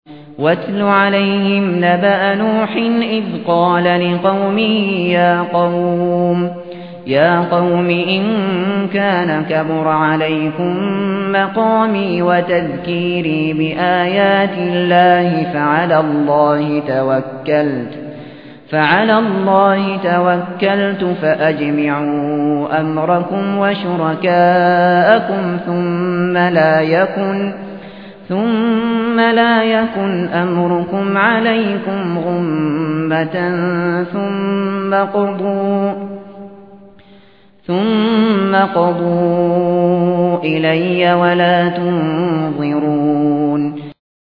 واتل عليهم نبأ نوح إذ قال لقومه يا قوم إن كان كبر عليكم مقامي وتذكيري بآيات الله فعلى الله توكلت فأجمعوا أمركم وشركاءكم ثم لا يكن أمركم عليكم غمة ثم قضوا إلي ولا تنظرون